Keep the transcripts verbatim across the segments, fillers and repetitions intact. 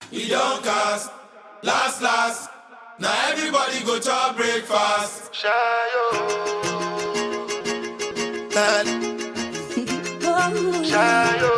we don't cast. Last, last. Now everybody go to breakfast. Shayo. Shayo.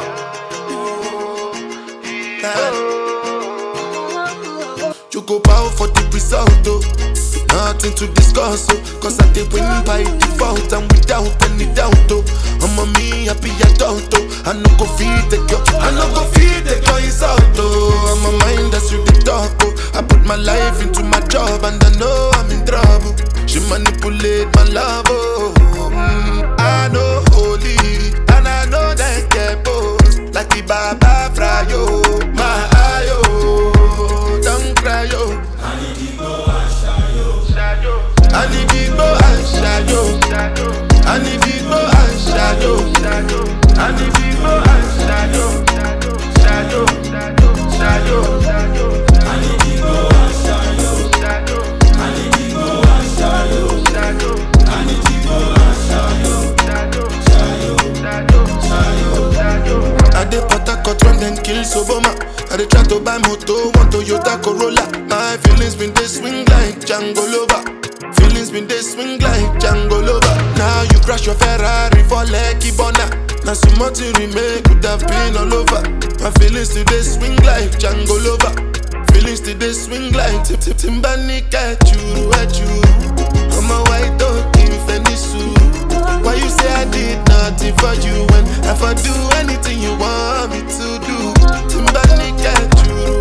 You go bow for the result, oh. Nothing to discuss, oh. Cause I did win by default and without any doubt, oh. I'm a me happy adult, oh. I no go feed the girl, I no go feed the girl insult, oh. I'm a mind that's you the talk, oh. I put my life into my job and I know I'm in trouble. She manipulate my love, oh. Mm, I know holy and I know that get both. Like the Baba Frayo, my ayo, don't cry, yo. I need to go and shayo. I need to go and shadow. I need to go and shadow. I need to go and shadow. Shadow, shadow, shadow. I need to go and shayo. I need to go and shayo. I need to go and shayo. Shayo, shayo, shayo. I dey Port Harcourt when them kill Soboma. I dey try to buy moto, one Toyota Corolla. My feelings been they swing like Django Lover. Feelings been they swing like Django Lover. Now you crash your Ferrari for Lucky Bona. Now some more to remake could have been all over. My feelings today swing like Django Lover. Feelings today swing like Tip Tip Timbani at you, at you. I'm a white dog in Fenisu. Why you say I did nothing for you when if I do anything you want me to do? Timbani at you.